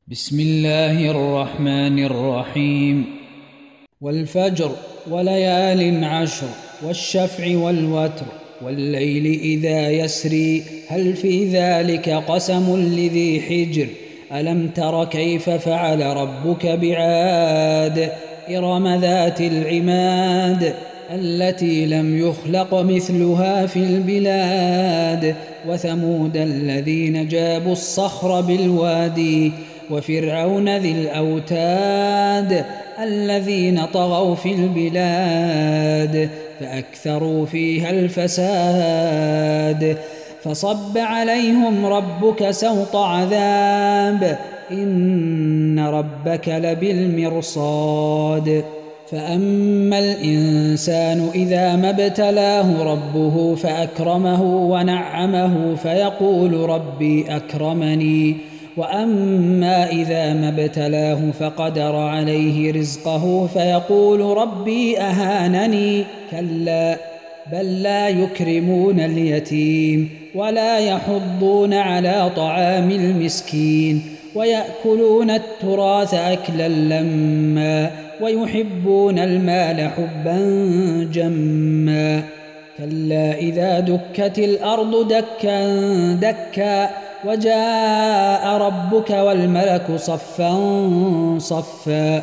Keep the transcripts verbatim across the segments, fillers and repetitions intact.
بسم الله الرحمن الرحيم. والفجر وليال عشر والشفع والوتر والليل إذا يسري هل في ذلك قسم لذي حجر ألم تر كيف فعل ربك بعاد إرم ذات العماد التي لم يخلق مثلها في البلاد وثمود الذين جابوا الصخر بالوادي وفرعون ذي الأوتاد الذين طغوا في البلاد فأكثروا فيها الفساد فصب عليهم ربك سوط عذاب إن ربك لبالمرصاد فأما الإنسان إذا ما ابتلاه ربه فأكرمه ونعمه فيقول ربي أكرمني وأما إذا ما ابتلاه فقدر عليه رزقه فيقول ربي أهانني كلا بل لا يكرمون اليتيم ولا يحضون على طعام المسكين ويأكلون التراث أكلا لما ويحبون المال حبا جما كلا إذا دكت الأرض دكا دكا وجاء ربك والملك صفا صفا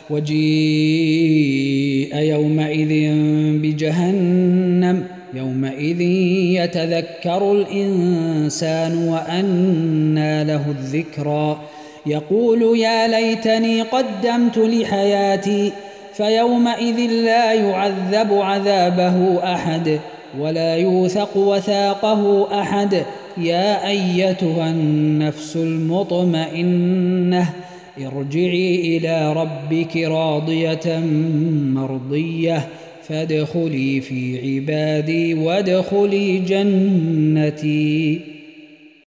وجيء يومئذ بجهنم يومئذ يتذكر الإنسان وأنى له الذكرى يقول يا ليتني قدمت لحياتي فيومئذ لا يعذب عذابه أحد ولا يوثق وثاقه أحد يا أيتها النفس المطمئنة ارجعي إلى ربك راضية مرضية فادخلي في عبادي وادخلي جنتي.